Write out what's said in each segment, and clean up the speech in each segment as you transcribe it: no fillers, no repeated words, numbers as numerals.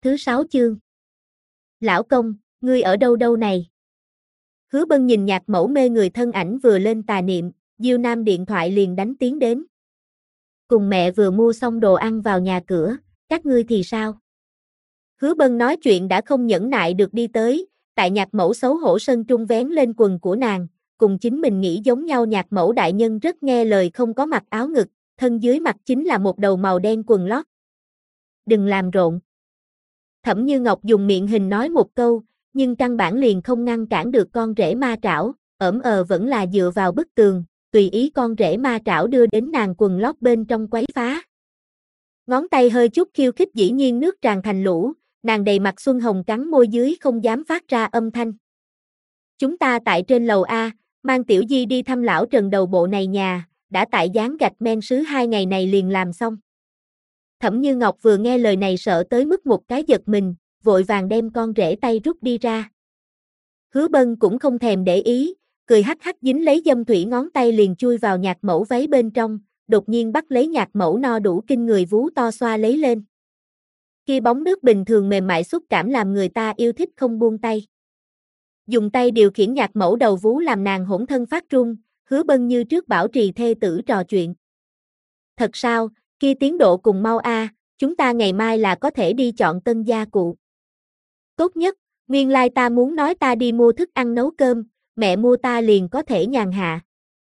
thứ 6 chương. Lão công, ngươi ở đâu đâu này? Hứa Bân nhìn Nhạc Mẫu mê người thân ảnh vừa lên tà niệm, Diêu Nam điện thoại liền đánh tiếng đến. Cùng mẹ vừa mua xong đồ ăn vào nhà cửa, các ngươi thì sao? Hứa Bân nói chuyện đã không nhẫn nại được đi tới, tại Nhạc Mẫu xấu hổ sân trung vén lên quần của nàng, cùng chính mình nghĩ giống nhau. Nhạc Mẫu đại nhân rất nghe lời, không có mặc áo ngực, thân dưới mặc chính là một đầu màu đen quần lót. Đừng làm rộn. Thẩm Như Ngọc dùng miệng hình nói một câu, nhưng căn bản liền không ngăn cản được con rể ma trảo, vẫn là dựa vào bức tường, tùy ý con rể ma trảo đưa đến nàng quần lót bên trong quấy phá. Ngón tay hơi chút khiêu khích, dĩ nhiên nước tràn thành lũ, nàng đầy mặt xuân hồng cắn môi dưới không dám phát ra âm thanh. Chúng ta tại trên lầu A, mang Tiểu Di đi thăm lão Trần đầu bộ này nhà, đã tại dán gạch men sứ 2 ngày này liền làm xong. Thẩm Như Ngọc vừa nghe lời này sợ tới mức một cái giật mình, vội vàng đem con rể tay rút đi ra. Hứa Bân cũng không thèm để ý, cười hắc hắc dính lấy dâm thủy ngón tay liền chui vào Nhạc Mẫu váy bên trong, đột nhiên bắt lấy Nhạc Mẫu no đủ kinh người vú to xoa lấy lên. Kia bóng nước bình thường mềm mại xúc cảm làm người ta yêu thích không buông tay. Dùng tay điều khiển Nhạc Mẫu đầu vú làm nàng hỗn thân phát run, Hứa Bân như trước bảo trì thê tử trò chuyện. Thật sao, kia tiến độ cùng mau a, chúng ta ngày mai là có thể đi chọn tân gia cụ. Tốt nhất, nguyên lai ta muốn nói ta đi mua thức ăn nấu cơm, mẹ mua ta liền có thể nhàn hạ.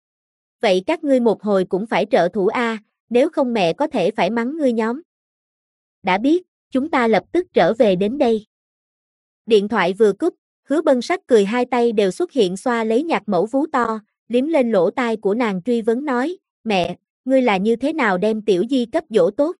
Vậy các ngươi một hồi cũng phải trợ thủ a, nếu không mẹ có thể phải mắng ngươi nhóm. Đã biết, chúng ta lập tức trở về đến đây. Điện thoại vừa cúp, Hứa Bân sắc cười, hai tay đều xuất hiện xoa lấy Nhạc Mẫu vú to, liếm lên lỗ tai của nàng truy vấn nói, mẹ, ngươi là như thế nào đem Tiểu Di cấp dỗ tốt?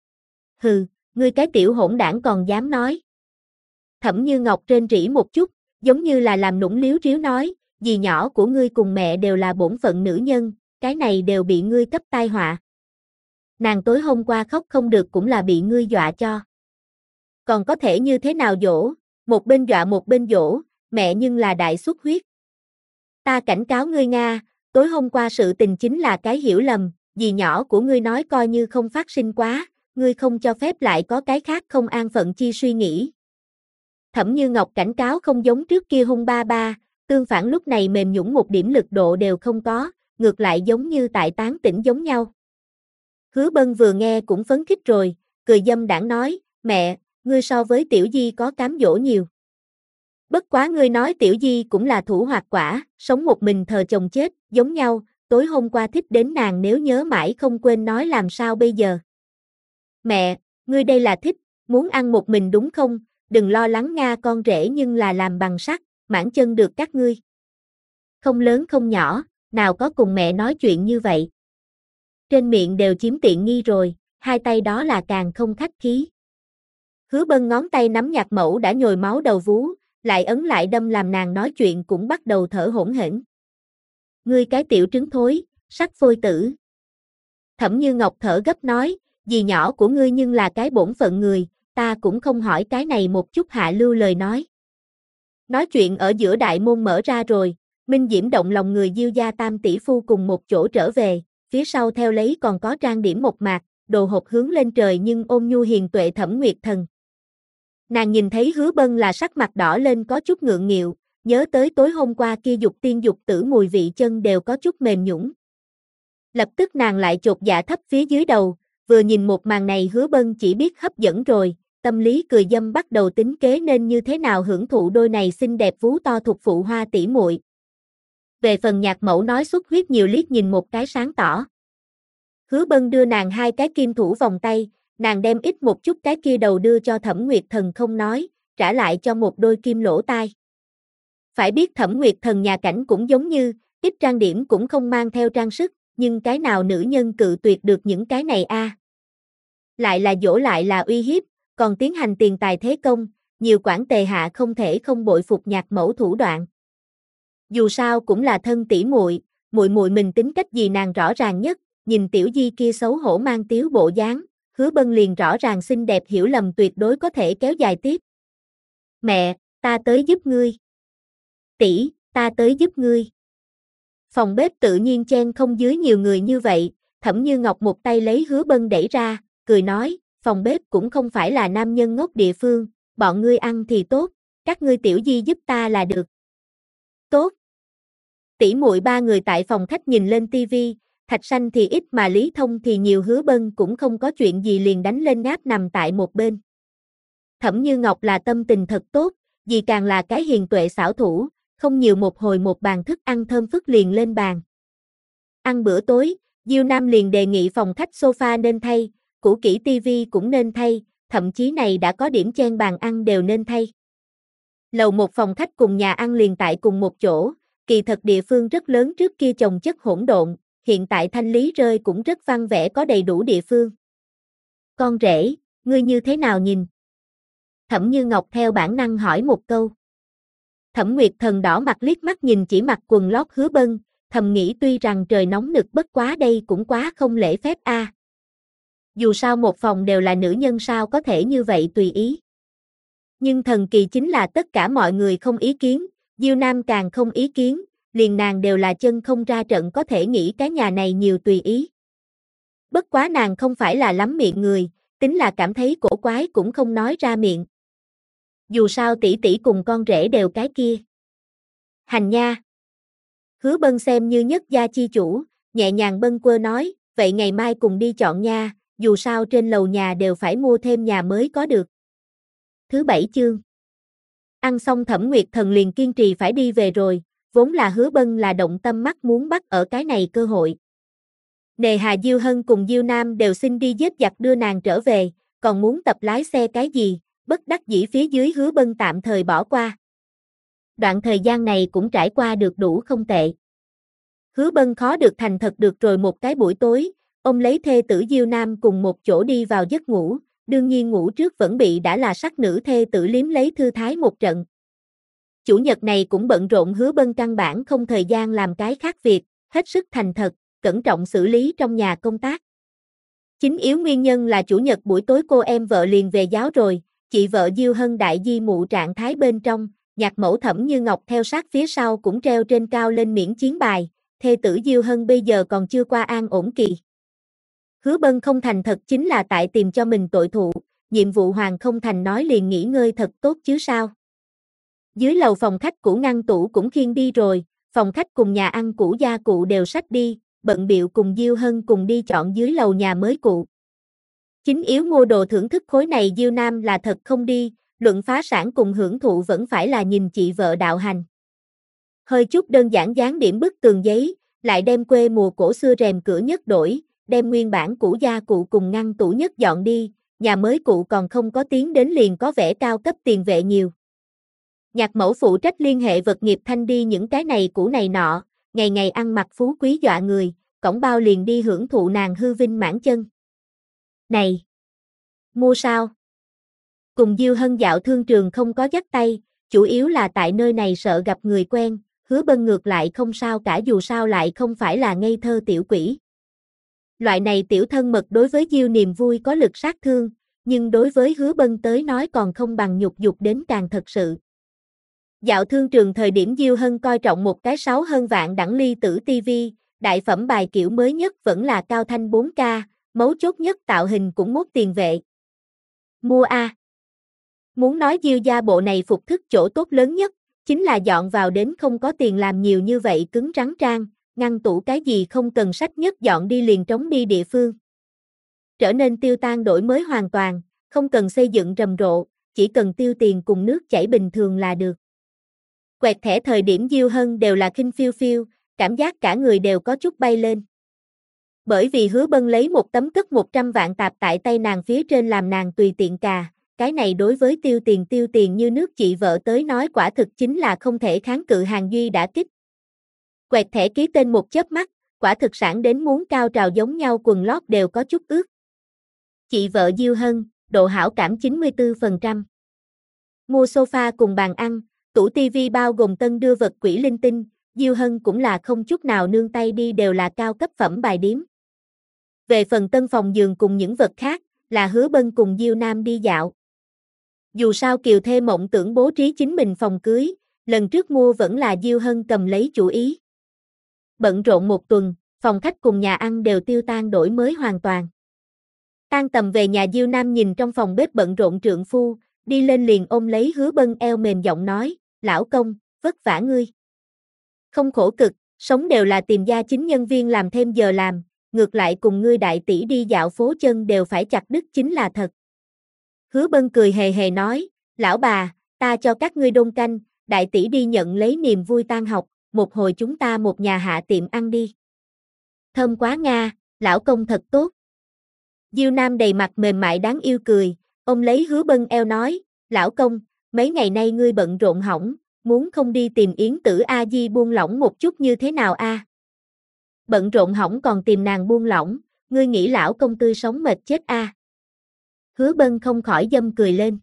Hừ, ngươi cái tiểu hỗn đảng còn dám nói. Thẩm Như Ngọc rên rỉ một chút, giống như là làm nũng liếu riếu nói, dì nhỏ của ngươi cùng mẹ đều là bổn phận nữ nhân, cái này đều bị ngươi cấp tai họa. Nàng tối hôm qua khóc không được cũng là bị ngươi dọa cho. Còn có thể như thế nào dỗ, một bên dọa một bên dỗ, mẹ nhưng là đại xuất huyết. Ta cảnh cáo ngươi Nga, tối hôm qua sự tình chính là cái hiểu lầm, dì nhỏ của ngươi nói coi như không phát sinh quá, ngươi không cho phép lại có cái khác không an phận chi suy nghĩ. Thẩm Như Ngọc cảnh cáo không giống trước kia hung ba ba, tương phản lúc này mềm nhũn một điểm lực độ đều không có, ngược lại giống như tại tán tỉnh giống nhau. Hứa Bân vừa nghe cũng phấn khích rồi, cười dâm đãng nói, mẹ, ngươi so với Tiểu Di có cám dỗ nhiều. Bất quá ngươi nói Tiểu Di cũng là thủ hoạt quả, sống một mình thờ chồng chết, giống nhau, tối hôm qua thích đến nàng nếu nhớ mãi không quên nói làm sao bây giờ. Mẹ, ngươi đây là thích, muốn ăn một mình đúng không, đừng lo lắng Nga, con rể nhưng là làm bằng sắt, mãn chân được các ngươi. Không lớn không nhỏ, nào có cùng mẹ nói chuyện như vậy. Trên miệng đều chiếm tiện nghi rồi, hai tay đó là càng không khách khí. Hứa Bân ngón tay nắm Nhạc Mẫu đã nhồi máu đầu vú, lại ấn lại đâm làm nàng nói chuyện cũng bắt đầu thở hổn hển. Ngươi cái tiểu trứng thối, sắc phôi tử. Thẩm Như Ngọc thở gấp nói, dì nhỏ của ngươi nhưng là cái bổn phận người, ta cũng không hỏi cái này một chút hạ lưu lời nói. Nói chuyện ở giữa đại môn mở ra rồi, Minh Diễm động lòng người Diêu gia tam tỷ phu cùng một chỗ trở về, phía sau theo lấy còn có trang điểm một mạc, đồ hộp hướng lên trời nhưng ôn nhu hiền tuệ Thẩm Nguyệt Thần. Nàng nhìn thấy Hứa Bân là sắc mặt đỏ lên có chút ngượng nghịu, nhớ tới tối hôm qua kia dục tiên dục tử mùi vị chân đều có chút mềm nhũn. Lập tức nàng lại chột dạ thấp phía dưới đầu, vừa nhìn một màn này Hứa Bân chỉ biết hấp dẫn rồi, tâm lý cười dâm bắt đầu tính kế nên như thế nào hưởng thụ đôi này xinh đẹp vú to thuộc phụ hoa tỷ muội. Về phần Nhạc Mẫu nói xuất huyết nhiều liếc nhìn một cái sáng tỏ. Hứa Bân đưa nàng hai cái kim thủ vòng tay, nàng đem ít một chút cái kia đầu đưa cho Thẩm Nguyệt Thần không nói, trả lại cho một đôi kim lỗ tai. Phải biết Thẩm Nguyệt Thần nhà cảnh cũng giống như, ít trang điểm cũng không mang theo trang sức, nhưng cái nào nữ nhân cự tuyệt được những cái này a? Lại là dỗ lại là uy hiếp, còn tiến hành tiền tài thế công, nhiều quản tề hạ không thể không bội phục Nhạc Mẫu thủ đoạn. Dù sao cũng là thân tỷ muội, muội muội mình tính cách gì nàng rõ ràng nhất, nhìn Tiểu Di kia xấu hổ mang tiếu bộ dáng, Hứa Bân liền rõ ràng xinh đẹp hiểu lầm tuyệt đối có thể kéo dài tiếp. Mẹ, ta tới giúp ngươi. Tỷ, ta tới giúp ngươi. Phòng bếp tự nhiên chen không dưới nhiều người như vậy, Thẩm Như Ngọc một tay lấy Hứa Bân đẩy ra, cười nói, phòng bếp cũng không phải là nam nhân ngốc địa phương, bọn ngươi ăn thì tốt, các ngươi tiểu di giúp ta là được. Tốt. Tỷ muội ba người tại phòng khách nhìn lên tivi, Thạch Sanh thì ít mà Lý Thông thì nhiều, Hứa Bân cũng không có chuyện gì liền đánh lên ngáp nằm tại một bên. Thẩm Như Ngọc là tâm tình thật tốt, dì càng là cái hiền tuệ xảo thủ, không nhiều một hồi một bàn thức ăn thơm phức liền lên bàn. Ăn bữa tối, Diêu Nam liền đề nghị phòng khách sofa nên thay, cũ kỹ tivi cũng nên thay, thậm chí này đã có điểm chen bàn ăn đều nên thay. Lầu một phòng khách cùng nhà ăn liền tại cùng một chỗ, kỳ thật địa phương rất lớn, trước kia chồng chất hỗn độn, hiện tại thanh lý rơi cũng rất văn vẻ, có đầy đủ địa phương. Con rể, ngươi như thế nào nhìn? Thẩm Như Ngọc theo bản năng hỏi một câu. Thẩm Nguyệt Thần đỏ mặt liếc mắt nhìn chỉ mặc quần lót Hứa Bân, thầm nghĩ tuy rằng trời nóng nực bất quá đây cũng quá không lễ phép a. Dù sao một phòng đều là nữ nhân sao có thể như vậy tùy ý. Nhưng thần kỳ chính là tất cả mọi người không ý kiến, Diêu Nam càng không ý kiến, liền nàng đều là chân không ra trận, có thể nghĩ cái nhà này nhiều tùy ý. Bất quá nàng không phải là lắm miệng người, tính là cảm thấy cổ quái cũng không nói ra miệng. Dù sao tỷ tỷ cùng con rể đều cái kia. Hành nha. Hứa Bân xem như nhất gia chi chủ, nhẹ nhàng bâng quơ nói, vậy ngày mai cùng đi chọn nha, dù sao trên lầu nhà đều phải mua thêm nhà mới có được. Thứ 7 chương. Ăn xong Thẩm Nguyệt Thần liền kiên trì phải đi về rồi, vốn là Hứa Bân là động tâm mắt muốn bắt ở cái này cơ hội. Nề hà Diêu Hân cùng Diêu Nam đều xin đi giết giặc đưa nàng trở về, còn muốn tập lái xe cái gì, bất đắc dĩ phía dưới Hứa Bân tạm thời bỏ qua. Đoạn thời gian này cũng trải qua được đủ không tệ. Hứa Bân khó được thành thật được rồi, một cái buổi tối, ông lấy thê tử Diêu Nam cùng một chỗ đi vào giấc ngủ, đương nhiên ngủ trước vẫn bị đã là sắc nữ thê tử liếm lấy thư thái một trận. Chủ nhật này cũng bận rộn, Hứa Bân căn bản không thời gian làm cái khác việc, hết sức thành thật, cẩn trọng xử lý trong nhà công tác. Chính yếu nguyên nhân là chủ nhật buổi tối cô em vợ liền về giáo rồi, chị vợ Diêu Hân đại di mụ trạng thái bên trong, nhạc mẫu Thẩm Như Ngọc theo sát phía sau cũng treo trên cao lên miễn chiến bài, thê tử Diêu Hân bây giờ còn chưa qua an ổn kỳ. Hứa Bân không thành thật chính là tại tìm cho mình tội thụ, nhiệm vụ hoàn không thành nói liền nghỉ ngơi thật tốt chứ sao. Dưới lầu phòng khách cũ ngăn tủ cũng khiêng đi rồi, phòng khách cùng nhà ăn cũ gia cụ đều xách đi, bận bịu cùng Diêu Hân cùng đi chọn dưới lầu nhà mới cụ. Chính yếu mua đồ thưởng thức khối này Diêu Nam là thật không đi, luận phá sản cùng hưởng thụ vẫn phải là nhìn chị vợ đạo hành. Hơi chút đơn giản dán điểm bức tường giấy, lại đem quê mùa cổ xưa rèm cửa nhất đổi, đem nguyên bản cũ gia cụ cùng ngăn tủ nhất dọn đi, nhà mới cụ còn không có tiến đến liền có vẻ cao cấp tiền vệ nhiều. Nhạc mẫu phụ trách liên hệ vật nghiệp thanh đi những cái này cũ này nọ, ngày ngày ăn mặc phú quý dọa người, cổng bao liền đi hưởng thụ nàng hư vinh mãn chân. Này! Mua sao? Cùng Diêu Hân dạo thương trường không có dắt tay, chủ yếu là tại nơi này sợ gặp người quen, Hứa Bân ngược lại không sao cả, dù sao lại không phải là ngây thơ tiểu quỷ. Loại này tiểu thân mật đối với Diêu niềm vui có lực sát thương, nhưng đối với Hứa Bân tới nói còn không bằng nhục dục đến càng thật sự. Dạo thương trường thời điểm Diêu Hân coi trọng một cái 6 hơn vạn đẳng ly tử tivi, đại phẩm bài kiểu mới nhất vẫn là cao thanh 4K, mấu chốt nhất tạo hình cũng mốt tiền vệ. Mua a. Muốn nói Diêu gia bộ này phục thức chỗ tốt lớn nhất, chính là dọn vào đến không có tiền làm nhiều như vậy cứng rắn trang, ngăn tủ cái gì không cần sách nhất dọn đi liền trống đi địa phương. Trở nên tiêu tan đổi mới hoàn toàn, không cần xây dựng rầm rộ, chỉ cần tiêu tiền cùng nước chảy bình thường là được. Quẹt thẻ thời điểm Diêu Hân đều là khinh phiêu phiêu, cảm giác cả người đều có chút bay lên. Bởi vì Hứa Bân lấy một tấm cất 100 vạn tạp tại tay nàng phía trên làm nàng tùy tiện cà, cái này đối với tiêu tiền như nước chị vợ tới nói quả thực chính là không thể kháng cự hàng duy đã kích. Quẹt thẻ ký tên một chớp mắt, quả thực sản đến muốn cao trào giống nhau, quần lót đều có chút ướt. Chị vợ Diêu Hân, độ hảo cảm 94%. Mua sofa cùng bàn ăn, tủ tivi bao gồm tân đưa vật quỷ linh tinh, Diêu Hân cũng là không chút nào nương tay đi, đều là cao cấp phẩm bài điếm. Về phần tân phòng giường cùng những vật khác, là Hứa Bân cùng Diêu Nam đi dạo. Dù sao kiều thê mộng tưởng bố trí chính mình phòng cưới, lần trước mua vẫn là Diêu Hân cầm lấy chủ ý. Bận rộn một tuần, phòng khách cùng nhà ăn đều tiêu tan đổi mới hoàn toàn. Tan tầm về nhà Diêu Nam nhìn trong phòng bếp bận rộn trượng phu, đi lên liền ôm lấy Hứa Bân eo mềm giọng nói, lão công, vất vả ngươi. Không khổ cực, sống đều là tìm gia chính nhân viên làm thêm giờ làm, ngược lại cùng ngươi đại tỷ đi dạo phố chân đều phải chặt đứt chính là thật. Hứa Bân cười hề hề nói, lão bà, ta cho các ngươi đôn canh, đại tỷ đi nhận lấy niềm vui tan học, một hồi chúng ta một nhà hạ tiệm ăn đi. Thơm quá Nga, lão công thật tốt. Diêu Nam đầy mặt mềm mại đáng yêu cười, ông lấy Hứa Bân eo nói, lão công, mấy ngày nay ngươi bận rộn hỏng, muốn không đi tìm Yến Tử A Di buông lỏng một chút như thế nào a? Bận rộn hỏng còn tìm nàng buông lỏng, ngươi nghĩ lão công tươi sống mệt chết a? Hứa Bân không khỏi dâm cười lên.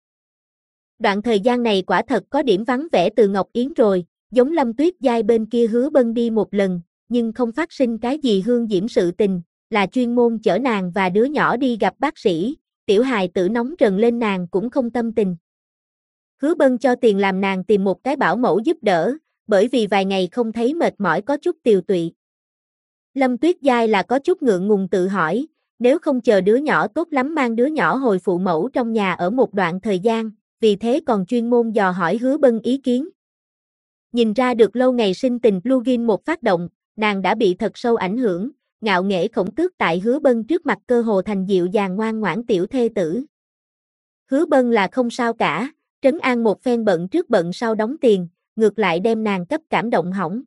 Đoạn thời gian này quả thật có điểm vắng vẻ từ Ngọc Yến rồi, giống Lâm Tuyết Giai bên kia Hứa Bân đi một lần, nhưng không phát sinh cái gì hương diễm sự tình, là chuyên môn chở nàng và đứa nhỏ đi gặp bác sĩ, tiểu hài tử nóng rần lên nàng cũng không tâm tình. Hứa Bân cho tiền làm nàng tìm một cái bảo mẫu giúp đỡ, bởi vì vài ngày không thấy mệt mỏi có chút tiều tụy. Lâm Tuyết Giai là có chút ngượng ngùng tự hỏi, nếu không chờ đứa nhỏ tốt lắm mang đứa nhỏ hồi phụ mẫu trong nhà ở một đoạn thời gian, vì thế còn chuyên môn dò hỏi Hứa Bân ý kiến. Nhìn ra được lâu ngày sinh tình plugin một phát động, nàng đã bị thật sâu ảnh hưởng, ngạo nghễ khổng tước tại Hứa Bân trước mặt cơ hồ thành dịu dàng ngoan ngoãn tiểu thê tử. Hứa Bân là không sao cả, trấn an một phen bận trước bận sau đóng tiền, ngược lại đem nàng cấp cảm động hỏng.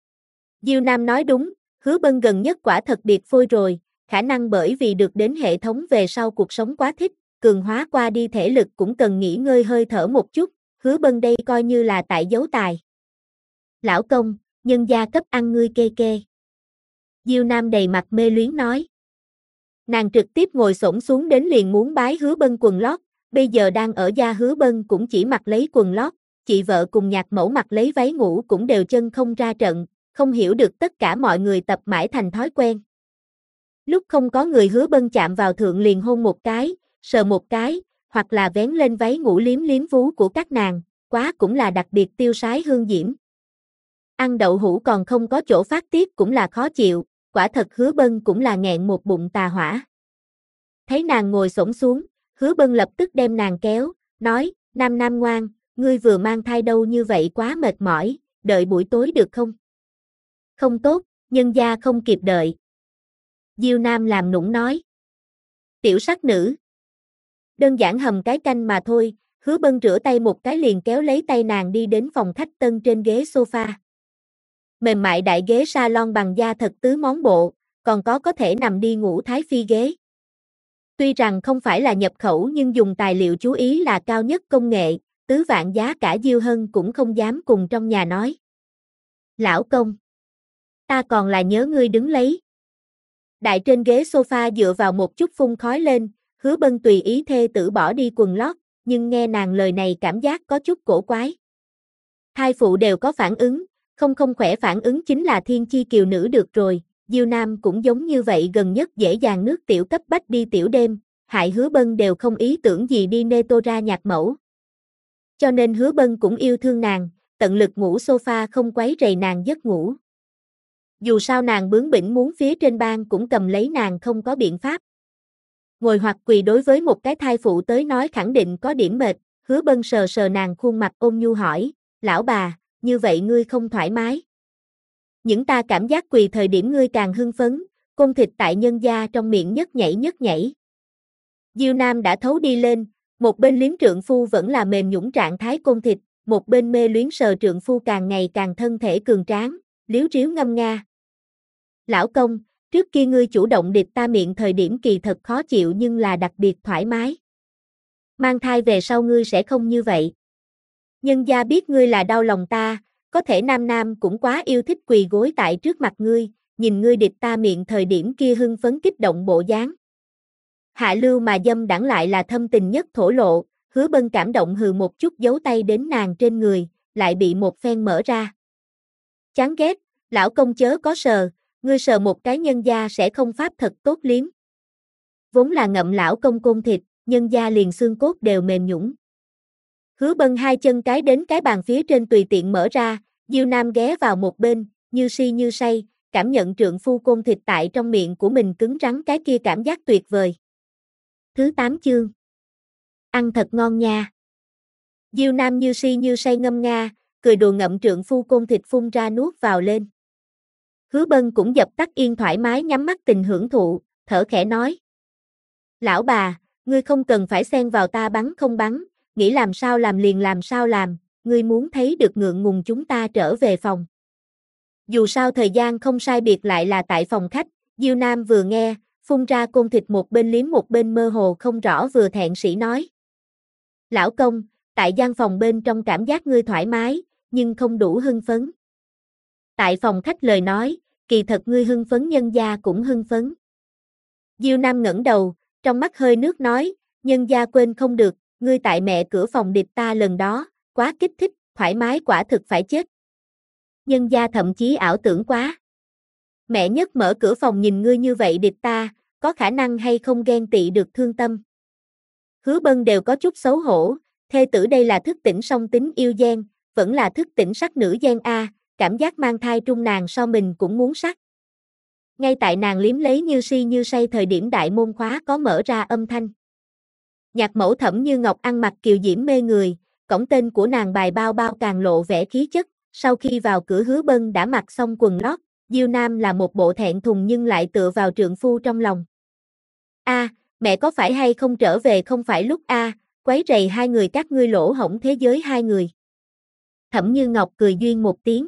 Diêu Nam nói đúng, Hứa Bân gần nhất quả thật biệt phôi rồi, khả năng bởi vì được đến hệ thống về sau cuộc sống quá thích, cường hóa qua đi thể lực cũng cần nghỉ ngơi hơi thở một chút, Hứa Bân đây coi như là tại giấu tài. Lão công, nhân gia cấp ăn ngươi kê kê. Diêu Nam đầy mặt mê luyến nói. Nàng trực tiếp ngồi xổm xuống đến liền muốn bái Hứa Bân quần lót, bây giờ đang ở gia Hứa Bân cũng chỉ mặc lấy quần lót, chị vợ cùng nhạc mẫu mặc lấy váy ngủ cũng đều chân không ra trận, không hiểu được tất cả mọi người tập mãi thành thói quen. Lúc không có người Hứa Bân chạm vào thượng liền hôn một cái, sờ một cái, hoặc là vén lên váy ngủ liếm liếm vú của các nàng, quá cũng là đặc biệt tiêu sái hương diễm. Ăn đậu hũ còn không có chỗ phát tiết cũng là khó chịu, quả thật Hứa Bân cũng là nghẹn một bụng tà hỏa. Thấy nàng ngồi xổm xuống, Hứa Bân lập tức đem nàng kéo, nói, Nam Nam ngoan, ngươi vừa mang thai đâu như vậy quá mệt mỏi, đợi buổi tối được không? Không tốt, nhân gia không kịp đợi. Diêu Nam làm nũng nói. Tiểu sắc nữ. Đơn giản hầm cái canh mà thôi, Hứa Bân rửa tay một cái liền kéo lấy tay nàng đi đến phòng khách tân trên ghế sofa. Mềm mại đại ghế salon bằng da thật tứ món bộ, còn có thể nằm đi ngủ thái phi ghế. Tuy rằng không phải là nhập khẩu nhưng dùng tài liệu chú ý là cao nhất công nghệ, tứ vạn giá cả Diêu Hân cũng không dám cùng trong nhà nói. Lão công, ta còn là nhớ ngươi đứng lấy. Đại trên ghế sofa dựa vào một chút phun khói lên, Hứa Bân tùy ý thê tử bỏ đi quần lót, nhưng nghe nàng lời này cảm giác có chút cổ quái. Thai phụ đều có phản ứng, không khỏe phản ứng chính là thiên chi kiều nữ được rồi, Diêu Nam cũng giống như vậy gần nhất dễ dàng nước tiểu cấp bách đi tiểu đêm, hại Hứa Bân đều không ý tưởng gì đi nê tô ra nhạc mẫu. Cho nên Hứa Bân cũng yêu thương nàng, tận lực ngủ sofa không quấy rầy nàng giấc ngủ. Dù sao nàng bướng bỉnh muốn phía trên ban cũng cầm lấy nàng không có biện pháp. Ngồi hoặc quỳ đối với một cái thai phụ tới nói khẳng định có điểm mệt, Hứa Bân sờ sờ nàng khuôn mặt ôn nhu hỏi, lão bà, như vậy ngươi không thoải mái. Những ta cảm giác quỳ thời điểm ngươi càng hưng phấn, côn thịt tại nhân gia trong miệng nhấc nhảy. Diêu Nam đã thấu đi lên, một bên liếm trượng phu vẫn là mềm nhũn trạng thái côn thịt, một bên mê luyến sờ trượng phu càng ngày càng thân thể cường tráng, liếu riếu ngâm nga. Lão công, trước kia ngươi chủ động điệp ta miệng thời điểm kỳ thật khó chịu nhưng là đặc biệt thoải mái. Mang thai về sau ngươi sẽ không như vậy. Nhân gia biết ngươi là đau lòng ta, có thể Nam Nam cũng quá yêu thích quỳ gối tại trước mặt ngươi, nhìn ngươi điệp ta miệng thời điểm kia hưng phấn kích động bộ dáng. Hạ lưu mà dâm đẳng lại là thâm tình nhất thổ lộ, Hứa Bân cảm động hừ một chút giấu tay đến nàng trên người, lại bị một phen mở ra. Chán ghét, lão công chớ có sờ, ngươi sờ một cái nhân gia sẽ không pháp thật tốt liếm. Vốn là ngậm lão công côn thịt, nhân gia liền xương cốt đều mềm nhũn. Hứa Bân hai chân cái đến cái bàn phía trên tùy tiện mở ra, Diêu Nam ghé vào một bên, như si như say, cảm nhận trượng phu côn thịt tại trong miệng của mình cứng rắn cái kia cảm giác tuyệt vời. Thứ 8 chương. Ăn thật ngon nha. Diêu Nam như si như say ngâm nga, cười đùa ngậm trượng phu côn thịt phun ra nuốt vào lên. Hứa Bân cũng dập tắt yên thoải mái nhắm mắt tình hưởng thụ, thở khẽ nói. Lão bà, ngươi không cần phải xen vào ta bắn không bắn, nghĩ làm sao làm liền làm sao làm, ngươi muốn thấy được ngượng ngùng chúng ta trở về phòng. Dù sao thời gian không sai biệt lại là tại phòng khách, Diêu Nam vừa nghe, phun ra côn thịt một bên liếm một bên mơ hồ không rõ vừa thẹn sĩ nói. Lão công, tại gian phòng bên trong cảm giác ngươi thoải mái, nhưng không đủ hưng phấn. Tại phòng khách lời nói, kỳ thật ngươi hưng phấn nhân gia cũng hưng phấn. Diêu Nam ngẩng đầu, trong mắt hơi nước nói, nhân gia quên không được, ngươi tại mẹ cửa phòng điệp ta lần đó, quá kích thích, thoải mái quả thực phải chết. Nhân gia thậm chí ảo tưởng quá. Mẹ nhất mở cửa phòng nhìn ngươi như vậy điệp ta, có khả năng hay không ghen tị được thương tâm. Hứa Bân đều có chút xấu hổ, thê tử đây là thức tỉnh song tính yêu gian, vẫn là thức tỉnh sắc nữ gian a, cảm giác mang thai trung nàng so mình cũng muốn sắc. Ngay tại nàng liếm lấy như si như say thời điểm đại môn khóa có mở ra âm thanh. Nhạc mẫu Thẩm Như Ngọc ăn mặc kiều diễm mê người, cổng tên của nàng bài bao bao càng lộ vẻ khí chất, sau khi vào cửa Hứa Bân đã mặc xong quần lót, Diêu Nam là một bộ thẹn thùng nhưng lại tựa vào trượng phu trong lòng. A, mẹ có phải hay không trở về không phải lúc a, quấy rầy hai người các ngươi lỗ hổng thế giới hai người. Thẩm Như Ngọc cười duyên một tiếng.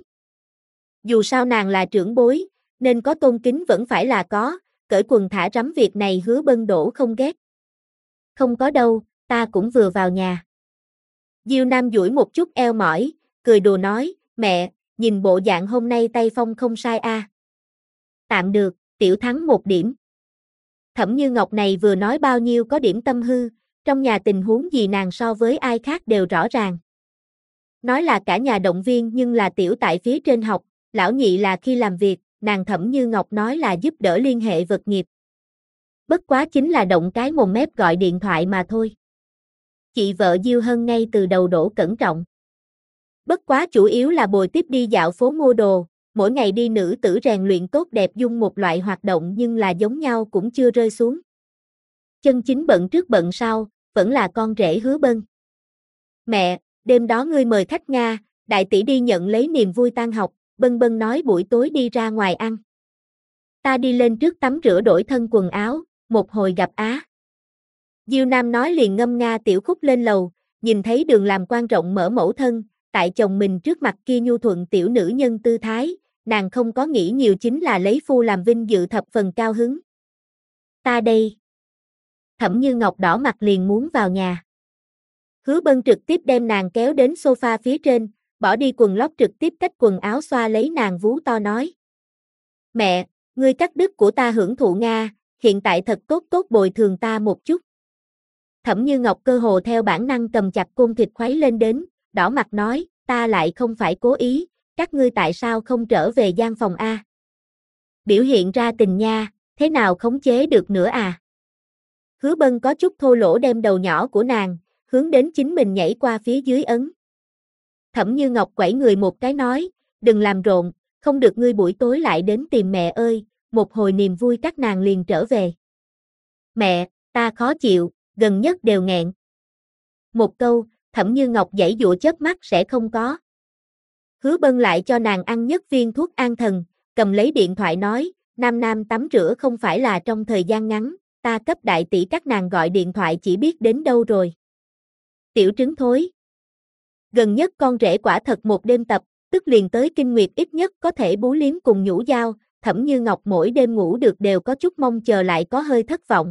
Dù sao nàng là trưởng bối, nên có tôn kính vẫn phải là có, cởi quần thả rắm việc này Hứa Bân đổ không ghét. Không có đâu, ta cũng vừa vào nhà. Diêu Nam duỗi một chút eo mỏi, cười đùa nói, mẹ, nhìn bộ dạng hôm nay tay phong không sai a. Tạm được, tiểu thắng một điểm. Thẩm Như Ngọc này vừa nói bao nhiêu có điểm tâm hư, trong nhà tình huống gì nàng so với ai khác đều rõ ràng. Nói là cả nhà động viên nhưng là tiểu tại phía trên học, lão nhị là khi làm việc, nàng Thẩm Như Ngọc nói là giúp đỡ liên hệ vật nghiệp. Bất quá chính là động cái mồm mép gọi điện thoại mà thôi. Chị vợ Diêu Hân ngay từ đầu đổ cẩn trọng. Bất quá chủ yếu là bồi tiếp đi dạo phố mua đồ, mỗi ngày đi nữ tử rèn luyện tốt đẹp dung một loại hoạt động nhưng là giống nhau cũng chưa rơi xuống. Chân chính bận trước bận sau, vẫn là con rể Hứa Bân. Mẹ, đêm đó ngươi mời khách Nga, đại tỷ đi nhận lấy niềm vui tan học, Bân Bân nói buổi tối đi ra ngoài ăn. Ta đi lên trước tắm rửa đổi thân quần áo, một hồi gặp á. Diêu Nam nói liền ngâm nga tiểu khúc lên lầu, nhìn thấy đường làm quan rộng mở mẫu thân, tại chồng mình trước mặt kia nhu thuận tiểu nữ nhân tư thái, nàng không có nghĩ nhiều chính là lấy phu làm vinh dự thập phần cao hứng. Ta đây. Thẩm Như Ngọc đỏ mặt liền muốn vào nhà. Hứa Bân trực tiếp đem nàng kéo đến sofa phía trên, bỏ đi quần lót trực tiếp cách quần áo xoa lấy nàng vú to nói. Mẹ, ngươi cắt đứt của ta hưởng thụ Nga, hiện tại thật tốt tốt bồi thường ta một chút. Thẩm Như Ngọc cơ hồ theo bản năng cầm chặt côn thịt khuấy lên đến, đỏ mặt nói, ta lại không phải cố ý, các ngươi tại sao không trở về gian phòng A? Biểu hiện ra tình nha, thế nào khống chế được nữa à? Hứa Bân có chút thô lỗ đem đầu nhỏ của nàng, hướng đến chính mình nhảy qua phía dưới ấn. Thẩm Như Ngọc quẩy người một cái nói, đừng làm rộn, không được ngươi buổi tối lại đến tìm mẹ ơi, một hồi niềm vui các nàng liền trở về. Mẹ, ta khó chịu, gần nhất đều nghẹn. Một câu, Thẩm Như Ngọc giãy giụa chớp mắt sẽ không có. Hứa Bân lại cho nàng ăn nhất viên thuốc an thần, cầm lấy điện thoại nói, Nam Nam tắm rửa không phải là trong thời gian ngắn, ta cấp đại tỷ các nàng gọi điện thoại chỉ biết đến đâu rồi. Tiểu trứng thối. Gần nhất con rể quả thật một đêm tập, tức liền tới kinh nguyệt ít nhất có thể bú liếm cùng nhũ dao, Thẩm Như Ngọc mỗi đêm ngủ được đều có chút mong chờ lại có hơi thất vọng.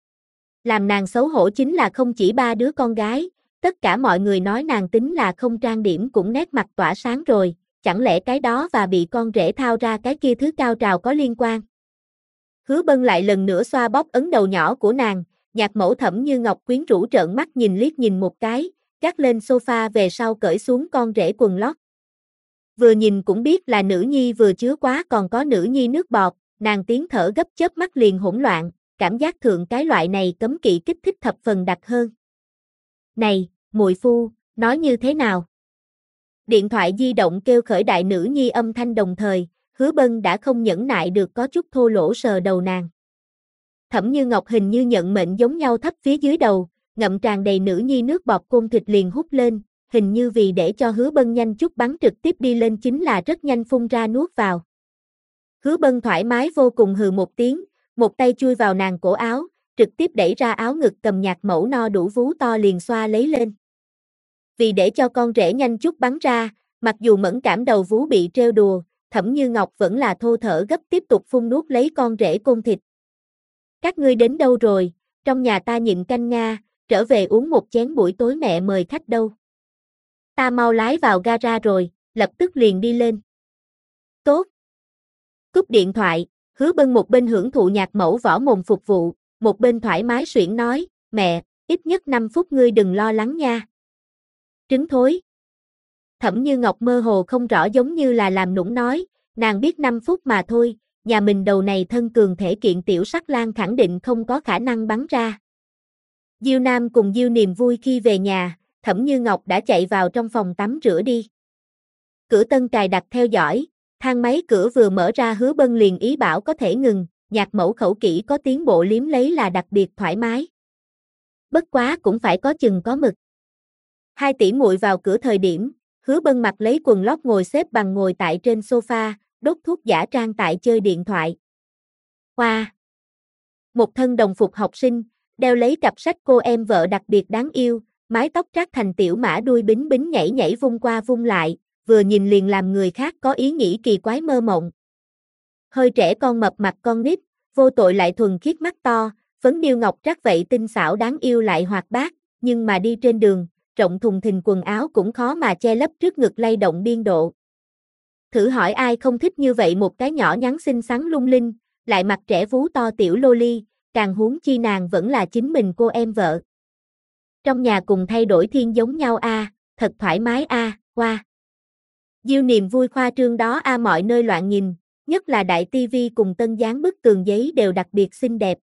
Làm nàng xấu hổ chính là không chỉ ba đứa con gái, tất cả mọi người nói nàng tính là không trang điểm cũng nét mặt tỏa sáng rồi, chẳng lẽ cái đó và bị con rể thao ra cái kia thứ cao trào có liên quan. Hứa Bân lại lần nữa xoa bóp ấn đầu nhỏ của nàng, nhạc mẫu Thẩm Như Ngọc quyến rũ trợn mắt nhìn liếc nhìn một cái, gác lên sofa về sau cởi xuống con rể quần lót. Vừa nhìn cũng biết là nữ nhi vừa chứa quá còn có nữ nhi nước bọt, nàng tiếng thở gấp chớp mắt liền hỗn loạn, cảm giác thượng cái loại này cấm kỵ kích thích thập phần đặc hơn. Này, muội phu, nói như thế nào? Điện thoại di động kêu khởi đại nữ nhi âm thanh đồng thời, Hứa Bân đã không nhẫn nại được có chút thô lỗ sờ đầu nàng. Thẩm Như Ngọc hình như nhận mệnh giống nhau thấp phía dưới đầu, ngậm tràn đầy nữ nhi nước bọt côn thịt liền hút lên, hình như vì để cho Hứa Bân nhanh chút bắn trực tiếp đi lên chính là rất nhanh phun ra nuốt vào. Hứa Bân thoải mái vô cùng hừ một tiếng, một tay chui vào nàng cổ áo, trực tiếp đẩy ra áo ngực cầm nhạt mẫu no đủ vú to liền xoa lấy lên. Vì để cho con rể nhanh chút bắn ra, mặc dù mẫn cảm đầu vú bị trêu đùa, Thẩm Như Ngọc vẫn là thô thở gấp tiếp tục phun nuốt lấy con rể côn thịt. Các ngươi đến đâu rồi, trong nhà ta nhịn canh Nga, trở về uống một chén buổi tối mẹ mời khách đâu. Ta mau lái vào gara rồi, lập tức liền đi lên. Tốt. Cúp điện thoại, Hứa Bân một bên hưởng thụ nhạc mẫu võ mồm phục vụ, một bên thoải mái xuyển nói, mẹ, ít nhất 5 phút ngươi đừng lo lắng nha. Trứng thối. Thẩm Như Ngọc mơ hồ không rõ giống như là làm nũng nói, nàng biết 5 phút mà thôi, nhà mình đầu này thân cường thể kiện tiểu sắc lang khẳng định không có khả năng bắn ra. Diêu Nam cùng Diêu Niềm vui khi về nhà, Thẩm Như Ngọc đã chạy vào trong phòng tắm rửa đi. Cửa tân cài đặt theo dõi, thang máy cửa vừa mở ra Hứa Bân liền ý bảo có thể ngừng, nhạc mẫu khẩu kỹ có tiến bộ liếm lấy là đặc biệt thoải mái. Bất quá cũng phải có chừng có mực. Hai tỷ muội vào cửa thời điểm, Hứa Bân mặc lấy quần lót ngồi xếp bằng ngồi tại trên sofa, đốt thuốc giả trang tại chơi điện thoại. Hoa! Một thân đồng phục học sinh, đeo lấy cặp sách cô em vợ đặc biệt đáng yêu, mái tóc trát thành tiểu mã đuôi bính bính nhảy nhảy vung qua vung lại, vừa nhìn liền làm người khác có ý nghĩ kỳ quái mơ mộng. Hơi trẻ con mập mặt con nít, vô tội lại thuần khiết mắt to, phấn điêu ngọc trác vậy tinh xảo đáng yêu lại hoạt bát, nhưng mà đi trên đường, rộng thùng thình quần áo cũng khó mà che lấp trước ngực lay động biên độ. Thử hỏi ai không thích như vậy một cái nhỏ nhắn xinh xắn lung linh, lại mặt trẻ vú to tiểu loli, càng huống chi nàng vẫn là chính mình cô em vợ. Trong nhà cùng thay đổi thiên giống nhau a, thật thoải mái a, qua. Diêu Niềm vui khoa trương đó a mọi nơi loạn nhìn, nhất là đại tivi cùng tân dán bức tường giấy đều đặc biệt xinh đẹp.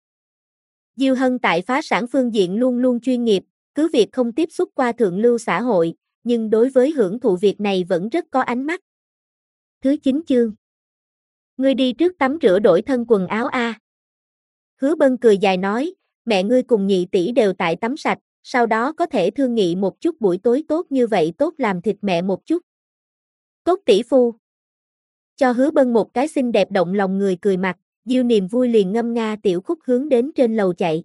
Diêu Hân tại phá sản phương diện luôn luôn chuyên nghiệp, cứ việc không tiếp xúc qua thượng lưu xã hội, nhưng đối với hưởng thụ việc này vẫn rất có ánh mắt. Thứ 9 chương. Ngươi đi trước tắm rửa đổi thân quần áo a. Hứa Bân cười dài nói, mẹ ngươi cùng nhị tỷ đều tại tắm sạch, sau đó có thể thương nghị một chút buổi tối tốt như vậy tốt làm thịt mẹ một chút. Tốt tỷ phu. Cho Hứa Bân một cái xinh đẹp động lòng người cười mặt, Diêu Niềm vui liền ngâm nga tiểu khúc hướng đến trên lầu chạy.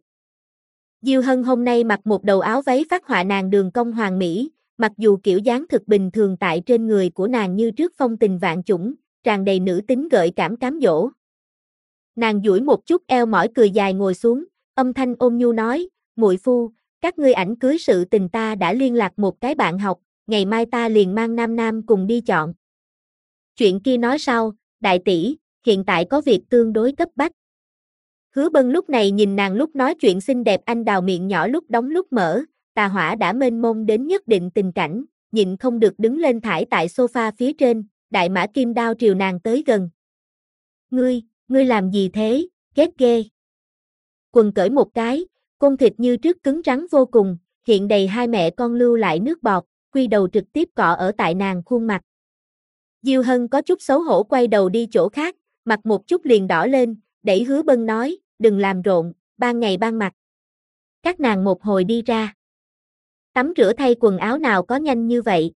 Diêu Hân hôm nay mặc một đầu áo váy phác họa nàng đường cong hoàn mỹ, mặc dù kiểu dáng thực bình thường tại trên người của nàng như trước phong tình vạn chủng, tràn đầy nữ tính gợi cảm cám dỗ. Nàng duỗi một chút eo mỏi cười dài ngồi xuống, âm thanh ôn nhu nói, muội phu, các ngươi ảnh cưới sự tình ta đã liên lạc một cái bạn học, ngày mai ta liền mang Nam Nam cùng đi chọn. Chuyện kia nói sau, đại tỷ, hiện tại có việc tương đối cấp bách. Hứa Bân lúc này nhìn nàng lúc nói chuyện xinh đẹp anh đào miệng nhỏ lúc đóng lúc mở, tà hỏa đã mênh mông đến nhất định tình cảnh, nhịn không được đứng lên thải tại sofa phía trên, đại mã kim đao triều nàng tới gần. Ngươi làm gì thế, ghét ghê. Quần cởi một cái, côn thịt như trước cứng rắn vô cùng, hiện đầy hai mẹ con lưu lại nước bọt, quy đầu trực tiếp cọ ở tại nàng khuôn mặt. Diêu Hân có chút xấu hổ quay đầu đi chỗ khác, mặt một chút liền đỏ lên, đẩy Hứa Bân nói, đừng làm rộn, ban ngày ban mặt. Các nàng một hồi đi ra. Tắm rửa thay quần áo nào có nhanh như vậy?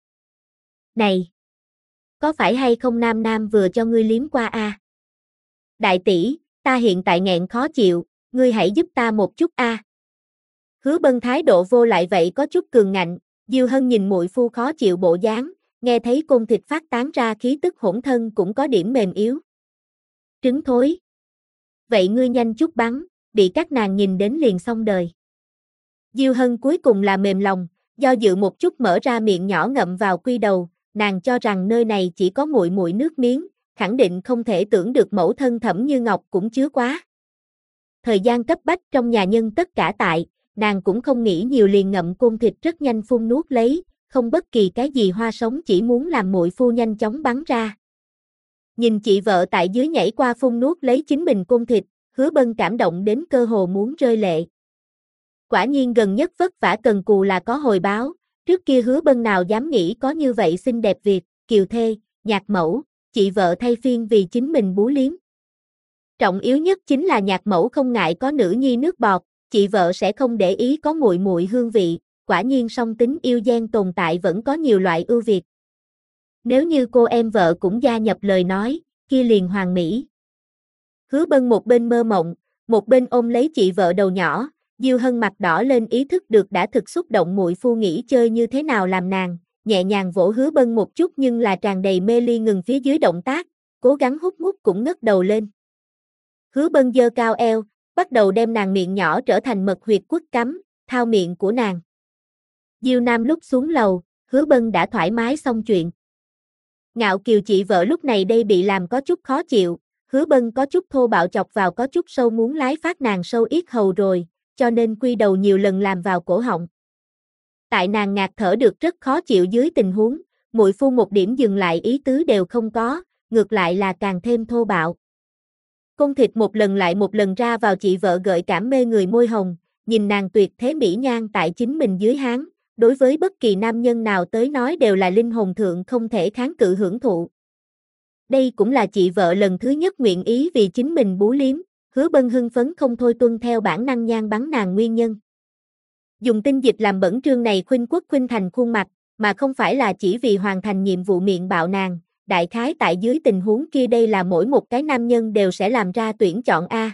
Này! Có phải hay không Nam Nam vừa cho ngươi liếm qua a? Đại tỷ, ta hiện tại nghẹn khó chịu, ngươi hãy giúp ta một chút a. Hứa Bân thái độ vô lại vậy có chút cường ngạnh, Diêu Hân nhìn muội phu khó chịu bộ dáng, nghe thấy côn thịt phát tán ra khí tức hỗn thân cũng có điểm mềm yếu. Trứng thối. Vậy ngươi nhanh chút bắn, bị các nàng nhìn đến liền xong đời. Diêu Hân cuối cùng là mềm lòng, do dự một chút mở ra miệng nhỏ ngậm vào quy đầu, nàng cho rằng nơi này chỉ có muội muội nước miếng, khẳng định không thể tưởng được mẫu thân Thẩm Như Ngọc cũng chứa quá. Thời gian cấp bách trong nhà nhân tất cả tại, nàng cũng không nghĩ nhiều liền ngậm côn thịt rất nhanh phun nuốt lấy, không bất kỳ cái gì hoa sống chỉ muốn làm muội phu nhanh chóng bắn ra. Nhìn chị vợ tại dưới nhảy qua phun nuốt lấy chính mình côn thịt, Hứa Bân cảm động đến cơ hồ muốn rơi lệ. Quả nhiên gần nhất vất vả cần cù là có hồi báo, trước kia Hứa Bân nào dám nghĩ có như vậy xinh đẹp việc, kiều thê, nhạc mẫu, chị vợ thay phiên vì chính mình bú liếm. Trọng yếu nhất chính là nhạc mẫu không ngại có nữ nhi nước bọt, chị vợ sẽ không để ý có muội muội hương vị, quả nhiên song tính yêu gen tồn tại vẫn có nhiều loại ưu việt. Nếu như cô em vợ cũng gia nhập lời nói, kia liền hoàn mỹ. Hứa Bân một bên mơ mộng, một bên ôm lấy chị vợ đầu nhỏ, Diêu Hân mặt đỏ lên ý thức được đã thực xúc động muội phu nghĩ chơi như thế nào làm nàng, nhẹ nhàng vỗ Hứa Bân một chút nhưng là tràn đầy mê ly ngừng phía dưới động tác, cố gắng hút mút cũng ngất đầu lên. Hứa Bân giơ cao eo, bắt đầu đem nàng miệng nhỏ trở thành mật huyệt quất cắm, thao miệng của nàng. Diêu Nam lúc xuống lầu, Hứa Bân đã thoải mái xong chuyện. Ngạo Kiều chị vợ lúc này đây bị làm có chút khó chịu, Hứa Bân có chút thô bạo chọc vào có chút sâu muốn lái phát nàng sâu yết hầu rồi, cho nên quy đầu nhiều lần làm vào cổ họng. Tại nàng ngạt thở được rất khó chịu dưới tình huống, muội phu một điểm dừng lại ý tứ đều không có, ngược lại là càng thêm thô bạo. Côn thịt một lần lại một lần ra vào chị vợ gợi cảm mê người môi hồng, nhìn nàng tuyệt thế mỹ nhan tại chính mình dưới háng, đối với bất kỳ nam nhân nào tới nói đều là linh hồn thượng không thể kháng cự hưởng thụ. Đây cũng là chị vợ lần thứ nhất nguyện ý vì chính mình bú liếm, Hứa Bân hưng phấn không thôi tuân theo bản năng nhan bắn nàng nguyên nhân. Dùng tinh dịch làm bẩn trương này khuynh quốc khuynh thành khuôn mặt, mà không phải là chỉ vì hoàn thành nhiệm vụ miệng bạo nàng, đại khái tại dưới tình huống kia đây là mỗi một cái nam nhân đều sẽ làm ra tuyển chọn A.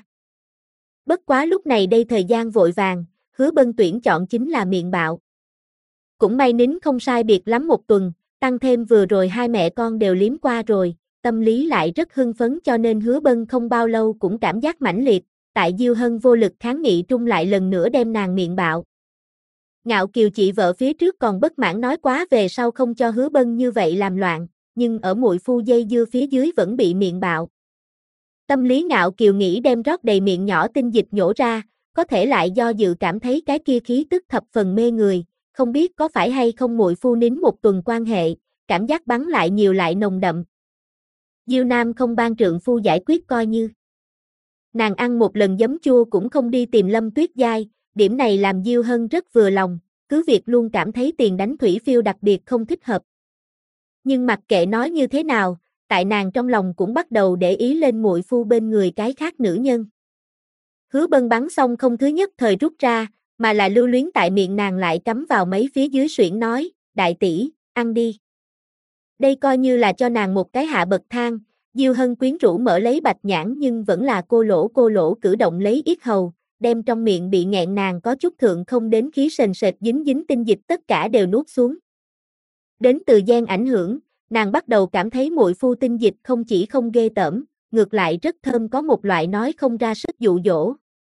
Bất quá lúc này đây thời gian vội vàng, Hứa Bân tuyển chọn chính là miệng bạo. Cũng may nín không sai biệt lắm một tuần, tăng thêm vừa rồi hai mẹ con đều liếm qua rồi, tâm lý lại rất hưng phấn cho nên Hứa Bân không bao lâu cũng cảm giác mãnh liệt, tại Diêu Hân vô lực kháng nghị trung lại lần nữa đem nàng miệng bạo. Ngạo Kiều chị vợ phía trước còn bất mãn nói quá về sau không cho Hứa Bân như vậy làm loạn, nhưng ở muội phu dây dưa phía dưới vẫn bị miệng bạo. Tâm lý Ngạo Kiều nghĩ đem rót đầy miệng nhỏ tinh dịch nhổ ra, có thể lại do dự cảm thấy cái kia khí tức thập phần mê người, không biết có phải hay không muội phu nín một tuần quan hệ, cảm giác bắn lại nhiều lại nồng đậm. Diêu Nam không ban trượng phu giải quyết coi như. Nàng ăn một lần giấm chua cũng không đi tìm Lâm Tuyết Giai, điểm này làm Diêu Hân rất vừa lòng, cứ việc luôn cảm thấy tiền đánh thủy phiêu đặc biệt không thích hợp. Nhưng mặc kệ nói như thế nào, tại nàng trong lòng cũng bắt đầu để ý lên muội phu bên người cái khác nữ nhân. Hứa Bân bắn xong không thứ nhất thời rút ra, mà là lưu luyến tại miệng nàng lại cắm vào mấy phía dưới suyễn nói, đại tỷ, ăn đi. Đây coi như là cho nàng một cái hạ bậc thang, Diêu Hân quyến rũ mở lấy bạch nhãn nhưng vẫn là cô lỗ cử động lấy yết hầu, đem trong miệng bị nghẹn nàng có chút thượng không đến khí sền sệt dính dính tinh dịch tất cả đều nuốt xuống. Đến từ gen ảnh hưởng, nàng bắt đầu cảm thấy muội phu tinh dịch không chỉ không ghê tởm, ngược lại rất thơm có một loại nói không ra sức dụ dỗ.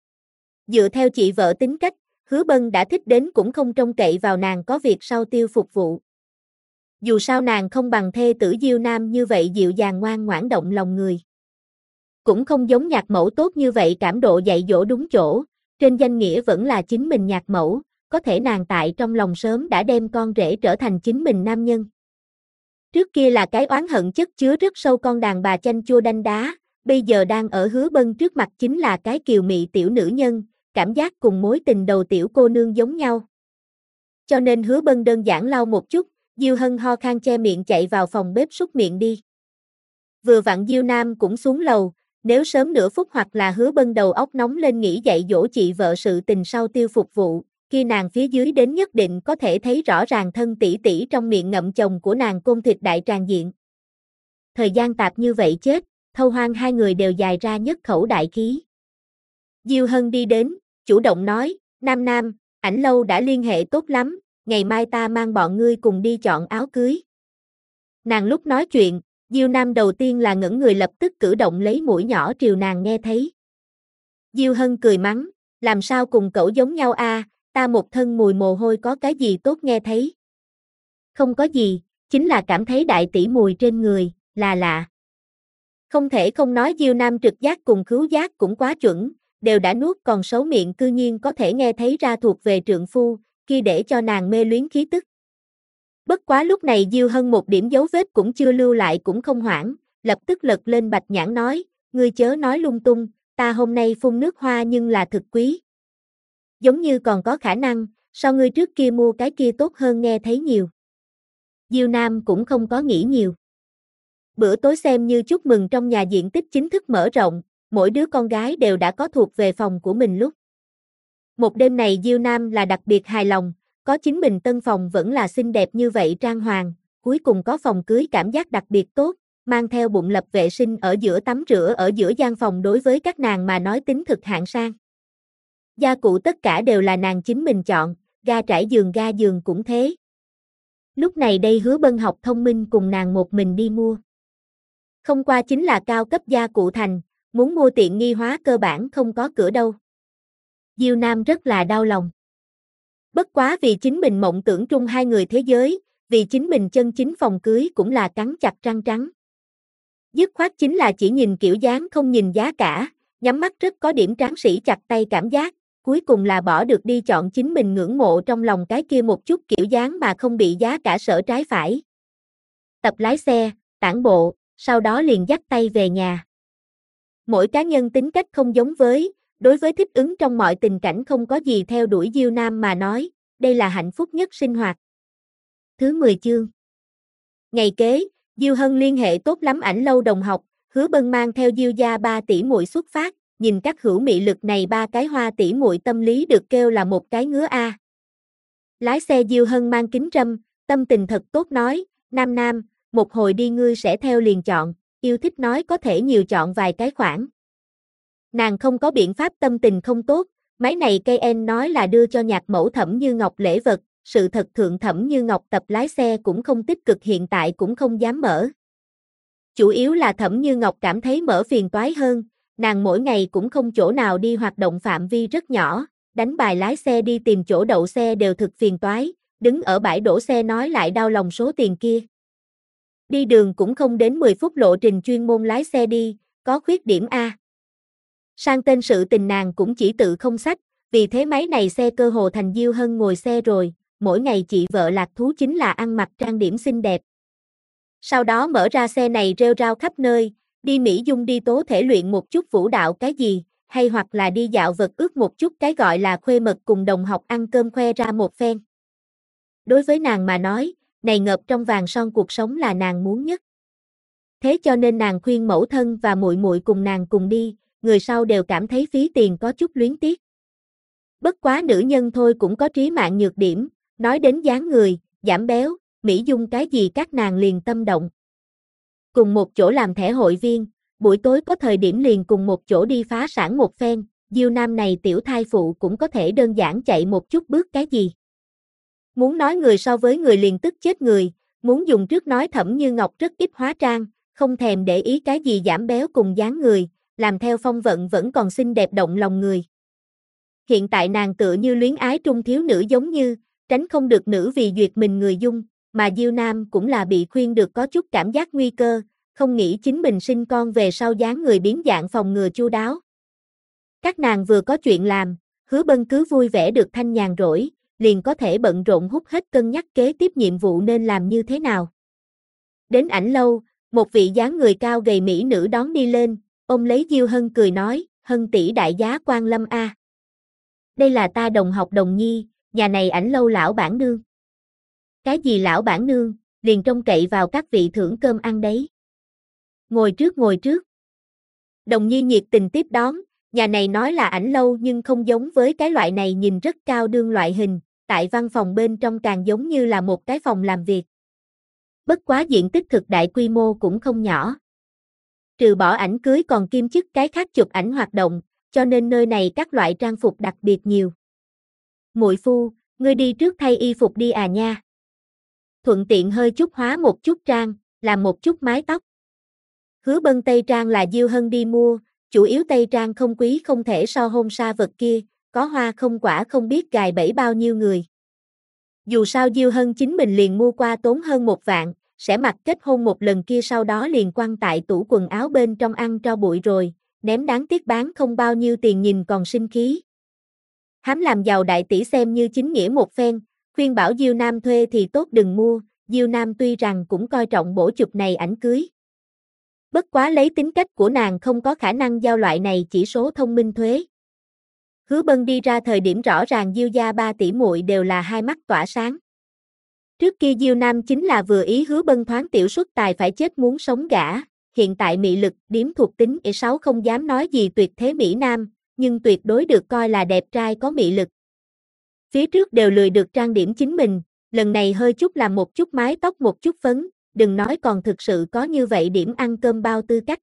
Dựa theo chị vợ tính cách, Hứa Bân đã thích đến cũng không trông cậy vào nàng có việc sau tiêu phục vụ. Dù sao nàng không bằng thê tử Diêu Nam như vậy dịu dàng ngoan ngoãn động lòng người. Cũng không giống nhạc mẫu tốt như vậy cảm độ dạy dỗ đúng chỗ, trên danh nghĩa vẫn là chính mình nhạc mẫu, có thể nàng tại trong lòng sớm đã đem con rể trở thành chính mình nam nhân. Trước kia là cái oán hận chất chứa rất sâu con đàn bà chanh chua đanh đá, bây giờ đang ở Hứa Bân trước mặt chính là cái kiều mị tiểu nữ nhân, cảm giác cùng mối tình đầu tiểu cô nương giống nhau. Cho nên Hứa Bân đơn giản lau một chút, Diêu Hân ho khan che miệng chạy vào phòng bếp súc miệng đi. Vừa vặn Diêu Nam cũng xuống lầu, nếu sớm nửa phút hoặc là Hứa Bân đầu óc nóng lên nghĩ dạy dỗ chị vợ sự tình sau tiêu phục vụ, khi nàng phía dưới đến nhất định có thể thấy rõ ràng thân tỷ tỷ trong miệng ngậm chồng của nàng côn thịt đại tràn diện. Thời gian tạp như vậy chết, thâu hoang hai người đều dài ra nhất khẩu đại khí. Diêu Hân đi đến, chủ động nói, Nam Nam, ảnh lâu đã liên hệ tốt lắm, ngày mai ta mang bọn ngươi cùng đi chọn áo cưới. Nàng lúc nói chuyện, Diêu Nam đầu tiên là ngẩng người lập tức cử động lấy mũi nhỏ triều nàng nghe thấy. Diêu Hân cười mắng, làm sao cùng cậu giống nhau a, ta một thân mùi mồ hôi có cái gì tốt nghe thấy. Không có gì, chính là cảm thấy đại tỷ mùi trên người, là lạ. Không thể không nói Diêu Nam trực giác cùng khứu giác cũng quá chuẩn, đều đã nuốt còn xấu miệng cư nhiên có thể nghe thấy ra thuộc về trượng phu, khi để cho nàng mê luyến khí tức. Bất quá lúc này Diêu Hân một điểm dấu vết cũng chưa lưu lại cũng không hoảng, lập tức lật lên bạch nhãn nói, ngươi chớ nói lung tung, ta hôm nay phun nước hoa nhưng là thực quý. Giống như còn có khả năng, so ngươi trước kia mua cái kia tốt hơn nghe thấy nhiều. Diêu Nam cũng không có nghĩ nhiều. Bữa tối xem như chúc mừng trong nhà diện tích chính thức mở rộng, mỗi đứa con gái đều đã có thuộc về phòng của mình lúc. Một đêm này Diêu Nam là đặc biệt hài lòng, có chính mình tân phòng vẫn là xinh đẹp như vậy trang hoàng, cuối cùng có phòng cưới cảm giác đặc biệt tốt, mang theo bụng lập vệ sinh ở giữa tắm rửa ở giữa gian phòng đối với các nàng mà nói tính thực hạng sang. Gia cụ tất cả đều là nàng chính mình chọn, ga giường cũng thế. Lúc này đây Hứa Bân học thông minh cùng nàng một mình đi mua. Không qua chính là cao cấp gia cụ thành, muốn mua tiện nghi hóa cơ bản không có cửa đâu. Diêu Nam rất là đau lòng. Bất quá vì chính mình mộng tưởng trung hai người thế giới, vì chính mình chân chính phòng cưới cũng là cắn chặt răng trắng. Dứt khoát chính là chỉ nhìn kiểu dáng không nhìn giá cả, nhắm mắt rất có điểm tráng sĩ chặt tay cảm giác, cuối cùng là bỏ được đi chọn chính mình ngưỡng mộ trong lòng cái kia một chút kiểu dáng mà không bị giá cả sở trái phải. Tập lái xe, tản bộ, sau đó liền dắt tay về nhà. Mỗi cá nhân tính cách không giống với, đối với thích ứng trong mọi tình cảnh không có gì theo đuổi Diêu Nam mà nói, đây là hạnh phúc nhất sinh hoạt. Thứ 10 chương. Ngày kế, Diêu Hân liên hệ tốt lắm ảnh lâu đồng học, Hứa Bân mang theo Diêu gia 3 tỷ muội xuất phát, nhìn các hữu mị lực này 3 cái hoa tỷ muội tâm lý được kêu là một cái ngứa a. Lái xe Diêu Hân mang kính râm, tâm tình thật tốt nói, Nam Nam, một hồi đi ngươi sẽ theo liền chọn, yêu thích nói có thể nhiều chọn vài cái khoản. Nàng không có biện pháp tâm tình không tốt, máy này cây en nói là đưa cho nhạc mẫu Thẩm Như Ngọc lễ vật, sự thật thượng Thẩm Như Ngọc tập lái xe cũng không tích cực hiện tại cũng không dám mở. Chủ yếu là Thẩm Như Ngọc cảm thấy mở phiền toái hơn, nàng mỗi ngày cũng không chỗ nào đi hoạt động phạm vi rất nhỏ, đánh bài lái xe đi tìm chỗ đậu xe đều thực phiền toái, đứng ở bãi đổ xe nói lại đau lòng số tiền kia. Đi đường cũng không đến 10 phút lộ trình chuyên môn lái xe đi, có khuyết điểm A. Sang tên sự tình nàng cũng chỉ tự không sách, vì thế máy này xe cơ hồ thành Diêu Hân ngồi xe rồi, mỗi ngày chị vợ lạc thú chính là ăn mặc trang điểm xinh đẹp. Sau đó mở ra xe này rêu rao khắp nơi, đi Mỹ Dung đi tố thể luyện một chút vũ đạo cái gì, hay hoặc là đi dạo vật ước một chút cái gọi là khuê mật cùng đồng học ăn cơm khoe ra một phen. Đối với nàng mà nói, này ngập trong vàng son cuộc sống là nàng muốn nhất. Thế cho nên nàng khuyên mẫu thân và muội muội cùng nàng cùng đi, người sau đều cảm thấy phí tiền có chút luyến tiếc. Bất quá nữ nhân thôi cũng có trí mạng nhược điểm, nói đến dáng người, giảm béo, Mỹ Dung cái gì các nàng liền tâm động. Cùng một chỗ làm thẻ hội viên, buổi tối có thời điểm liền cùng một chỗ đi phá sản một phen, Diêu Nam này tiểu thai phụ cũng có thể đơn giản chạy một chút bước cái gì. Muốn nói người so với người liền tức chết người, muốn dùng trước nói Thẩm Như Ngọc rất ít hóa trang, không thèm để ý cái gì giảm béo cùng dáng người, làm theo phong vận vẫn còn xinh đẹp động lòng người. Hiện tại nàng tựa như luyến ái trung thiếu nữ giống như, tránh không được nữ vì duyệt mình người dung, mà Diêu Nam cũng là bị khuyên được có chút cảm giác nguy cơ, không nghĩ chính mình sinh con về sau dáng người biến dạng phòng ngừa chu đáo. Các nàng vừa có chuyện làm, Hứa Bân cứ vui vẻ được thanh nhàn rỗi, liền có thể bận rộn hút hết cân nhắc kế tiếp nhiệm vụ nên làm như thế nào. Đến ảnh lâu, một vị dáng người cao gầy mỹ nữ đón đi lên, ôm lấy Diêu Hân cười nói, Hân tỷ đại giá quan lâm a. Đây là ta đồng học đồng nhi, nhà này ảnh lâu lão bản nương. Cái gì lão bản nương, liền trông cậy vào các vị thưởng cơm ăn đấy. Ngồi trước. Đồng nhi nhiệt tình tiếp đón, nhà này nói là ảnh lâu nhưng không giống với cái loại này nhìn rất cao đương loại hình, tại văn phòng bên trong càng giống như là một cái phòng làm việc. Bất quá diện tích thực đại quy mô cũng không nhỏ. Trừ bỏ ảnh cưới còn kiêm chức cái khác chụp ảnh hoạt động, cho nên nơi này các loại trang phục đặc biệt nhiều. Muội phu, ngươi đi trước thay y phục đi à nha. Thuận tiện hơi chút hóa một chút trang, làm một chút mái tóc. Hứa Bân tây trang là Diêu Hân đi mua, chủ yếu tây trang không quý không thể so hôn sa vật kia, có hoa không quả không biết gài bẫy bao nhiêu người. Dù sao Diêu Hân chính mình liền mua qua tốn hơn 1 vạn, sẽ mặc kết hôn một lần kia sau đó liền quăng tại tủ quần áo bên trong ăn tro bụi rồi, ném đáng tiếc bán không bao nhiêu tiền nhìn còn sinh khí. Hám làm giàu đại tỷ xem như chính nghĩa một phen, khuyên bảo Diêu Nam thuê thì tốt đừng mua, Diêu Nam tuy rằng cũng coi trọng bổ chụp này ảnh cưới. Bất quá lấy tính cách của nàng không có khả năng giao loại này chỉ số thông minh thuế. Hứa Bân đi ra thời điểm rõ ràng Diêu gia 3 tỷ muội đều là hai mắt tỏa sáng. Trước kia Diêu Nam chính là vừa ý Hứa Bân thoáng tiểu xuất tài phải chết muốn sống gả, hiện tại mị lực, điếm thuộc tính E6 không dám nói gì tuyệt thế Mỹ Nam, nhưng tuyệt đối được coi là đẹp trai có mị lực. Phía trước đều lười được trang điểm chính mình, lần này hơi chút làm một chút mái tóc một chút phấn, đừng nói còn thực sự có như vậy điểm ăn cơm bao tư cách.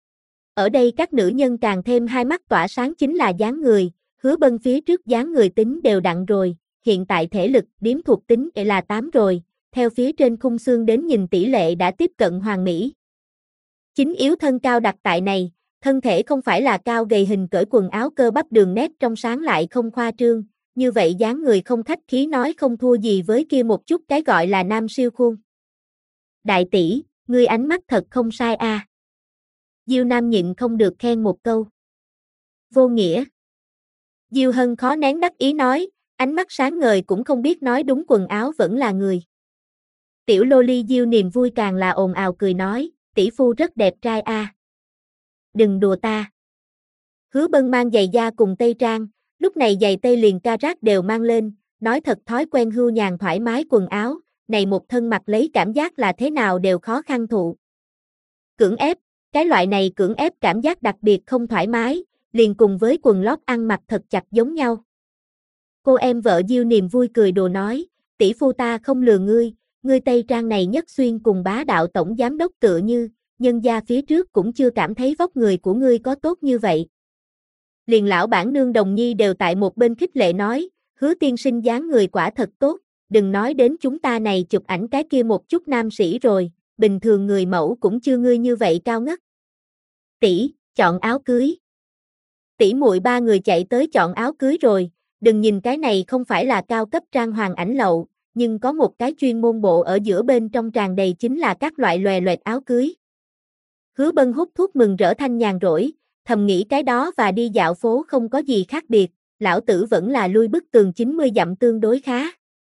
Ở đây các nữ nhân càng thêm hai mắt tỏa sáng chính là dáng người, Hứa Bân phía trước dáng người tính đều đặn rồi, hiện tại thể lực điếm thuộc tính là 8 rồi, theo phía trên khung xương đến nhìn tỷ lệ đã tiếp cận hoàn mỹ. Chính yếu thân cao đặc tại này, thân thể không phải là cao gầy hình cởi quần áo cơ bắp đường nét trong sáng lại không khoa trương, như vậy dáng người không khách khí nói không thua gì với kia một chút cái gọi là nam siêu khuôn. Đại tỷ, ngươi ánh mắt thật không sai a. Diêu Nam nhịn không được khen một câu. Vô nghĩa. Diêu Hân khó nén đắc ý nói, ánh mắt sáng ngời cũng không biết nói đúng quần áo vẫn là người. Tiểu Loli Diêu niềm vui càng là ồn ào cười nói, tỷ phu rất đẹp trai a. Đừng đùa ta. Hứa Bân mang giày da cùng tây trang, lúc này giày tây liền ca rác đều mang lên, nói thật thói quen hưu nhàn thoải mái quần áo, này một thân mặc lấy cảm giác là thế nào đều khó khăn thụ. Cưỡng ép, cái loại này cưỡng ép cảm giác đặc biệt không thoải mái, liền cùng với quần lót ăn mặc thật chặt giống nhau. Cô em vợ Diêu niềm vui cười đùa nói, tỷ phu ta không lừa ngươi tây trang này nhất xuyên cùng bá đạo tổng giám đốc tựa như, nhân gia phía trước cũng chưa cảm thấy vóc người của ngươi có tốt như vậy. Liền lão bản nương Đồng Nhi đều tại một bên khích lệ nói, Hứa tiên sinh dáng người quả thật tốt, đừng nói đến chúng ta này chụp ảnh cái kia một chút nam sĩ rồi, bình thường người mẫu cũng chưa ngươi như vậy cao ngất. Tỷ, chọn áo cưới. Tỷ muội ba người chạy tới chọn áo cưới rồi, đừng nhìn cái này không phải là cao cấp trang hoàng ảnh lậu, nhưng có một cái chuyên môn bộ ở giữa bên trong tràn đầy chính là các loại lòe loẹt áo cưới. Hứa Bân hút thuốc mừng rỡ thanh nhàn rỗi, thầm nghĩ cái đó và đi dạo phố không có gì khác biệt, lão tử vẫn là lui bức tường 90 dặm tương đối khá.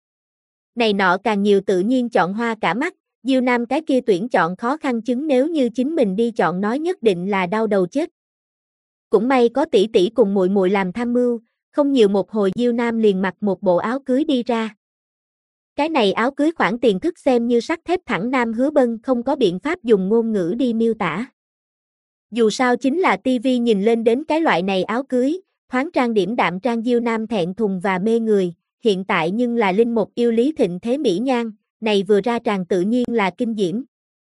Này nọ càng nhiều tự nhiên chọn hoa cả mắt, Diêu Nam cái kia tuyển chọn khó khăn chứng nếu như chính mình đi chọn nói nhất định là đau đầu chết. Cũng may có tỷ tỷ cùng muội muội làm tham mưu, không nhiều một hồi Diêu Nam liền mặc một bộ áo cưới đi ra. Cái này áo cưới khoản tiền thức xem như sắt thép thẳng Nam Hứa Bân không có biện pháp dùng ngôn ngữ đi miêu tả. Dù sao chính là tivi nhìn lên đến cái loại này áo cưới, thoáng trang điểm đạm trang Diêu Nam thẹn thùng và mê người, hiện tại nhưng là linh một yêu lý thịnh thế mỹ nhan, này vừa ra tràn tự nhiên là kinh diễm.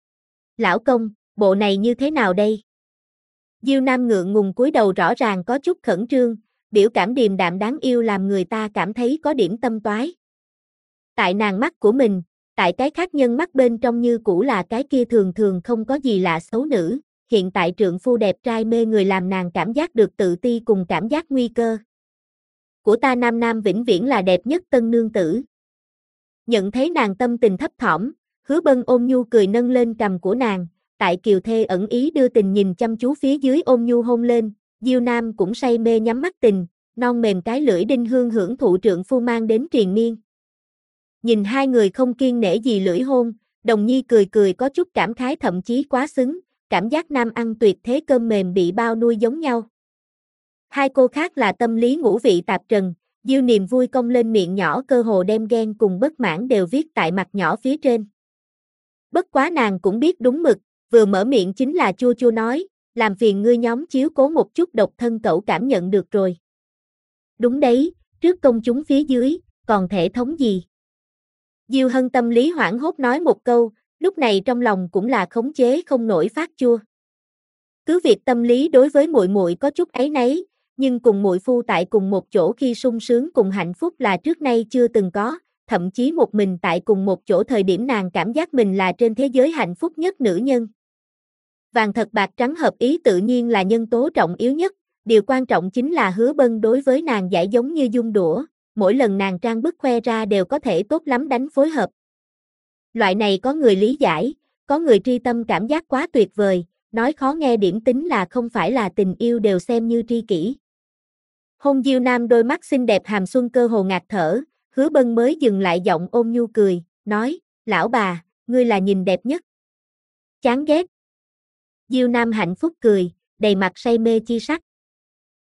Lão công, bộ này như thế nào đây? Diêu Nam ngượng ngùng cúi đầu rõ ràng có chút khẩn trương, biểu cảm điềm đạm đáng yêu làm người ta cảm thấy có điểm tâm toái. Tại nàng mắt của mình, tại cái khác nhân mắt bên trong như cũ là cái kia thường thường không có gì lạ xấu nữ, hiện tại trượng phu đẹp trai mê người làm nàng cảm giác được tự ti cùng cảm giác nguy cơ. Của ta nam nam vĩnh viễn là đẹp nhất tân nương tử. Nhận thấy nàng tâm tình thấp thỏm, Hứa Bân ôn nhu cười nâng lên cằm của nàng, tại kiều thê ẩn ý đưa tình nhìn chăm chú phía dưới ôn nhu hôn lên, Diêu Nam cũng say mê nhắm mắt tình, non mềm cái lưỡi đinh hương hưởng thụ trượng phu mang đến triền miên. Nhìn hai người không kiêng nể gì lưỡi hôn, Đồng Nhi cười cười có chút cảm khái thậm chí quá xứng, cảm giác nam ăn tuyệt thế cơm mềm bị bao nuôi giống nhau. Hai cô khác là tâm lý ngũ vị tạp trần, Diêu niềm vui cong lên miệng nhỏ cơ hồ đem ghen cùng bất mãn đều viết tại mặt nhỏ phía trên. Bất quá nàng cũng biết đúng mực, vừa mở miệng chính là chua chua nói, làm phiền ngươi nhóm chiếu cố một chút độc thân cậu cảm nhận được rồi. Đúng đấy, trước công chúng phía dưới, còn thể thống gì? Diêu Hân tâm lý hoảng hốt nói một câu, lúc này trong lòng cũng là khống chế không nổi phát chua. Cứ việc tâm lý đối với muội muội có chút áy náy, nhưng cùng muội phu tại cùng một chỗ khi sung sướng cùng hạnh phúc là trước nay chưa từng có, thậm chí một mình tại cùng một chỗ thời điểm nàng cảm giác mình là trên thế giới hạnh phúc nhất nữ nhân. Vàng thật bạc trắng hợp ý tự nhiên là nhân tố trọng yếu nhất, điều quan trọng chính là Hứa Bân đối với nàng giải giống như dung đũa, mỗi lần nàng trang bức khoe ra đều có thể tốt lắm đánh phối hợp. Loại này có người lý giải, có người tri tâm cảm giác quá tuyệt vời, nói khó nghe điểm tính là không phải là tình yêu đều xem như tri kỷ. Hôn Diêu Nam đôi mắt xinh đẹp hàm xuân cơ hồ ngạt thở, Hứa Bân mới dừng lại giọng ôn nhu cười, nói, lão bà, ngươi là nhìn đẹp nhất. Chán ghét. Diêu Nam hạnh phúc cười, đầy mặt say mê chi sắc.